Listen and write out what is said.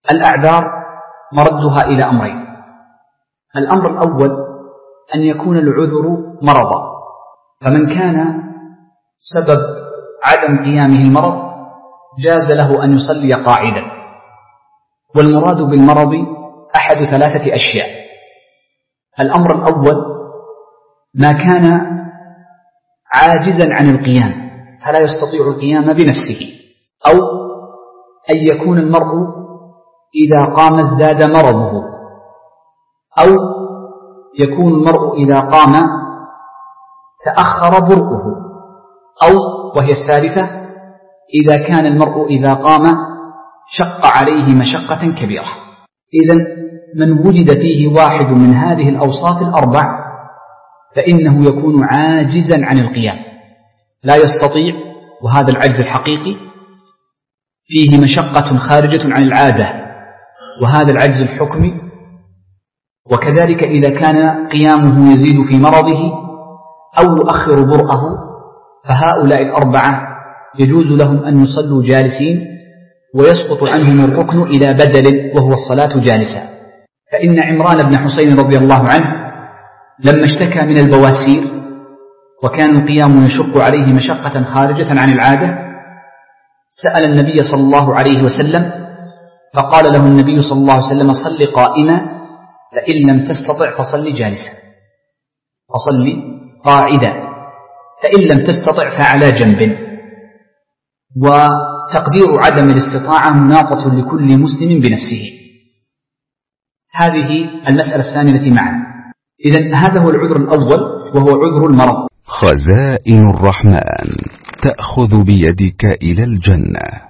الأعذار مردها إلى أمرين. الأمر الأول أن يكون العذر مرضا، فمن كان سبب عدم قيامه المرض جاز له أن يصلي قاعدا، والمراد بالمرض أحد ثلاثة أشياء. الأمر الأول ما كان عاجزا عن القيام فلا يستطيع القيام بنفسه، أو أن يكون المرء إذا قام ازداد مرضه، أو يكون المرء إذا قام تأخر برؤه، أو وهي الثالثة إذا كان المرء إذا قام شق عليه مشقة كبيرة. إذن من وجد فيه واحد من هذه الأوصاف الأربع فإنه يكون عاجزا عن القيام، لا يستطيع، وهذا العجز الحقيقي فيه مشقة خارجة عن العادة، وهذا العجز الحكمي. وكذلك إذا كان قيامه يزيد في مرضه أو يؤخر برأه، فهؤلاء الأربعة يجوز لهم أن يصلوا جالسين ويسقط عنهم الركن إلى بدل وهو الصلاة جالسا. فإن عمران بن حسين رضي الله عنه لما اشتكى من البواسير وكان القيام يشق عليه مشقة خارجة عن العادة سأل النبي صلى الله عليه وسلم، فقال له النبي صلى الله عليه وسلم: صل قائما، فإن لم تستطع فصل جالسا، فصل قاعدا، فإن لم تستطع فعلى جنب. وتقدير عدم الاستطاعة مناطة لكل مسلم بنفسه. هذه المسألة الثانية التي معنا. إذن هذا هو العذر الأول وهو عذر المرض. خزائن الرحمن تأخذ بيدك إلى الجنة.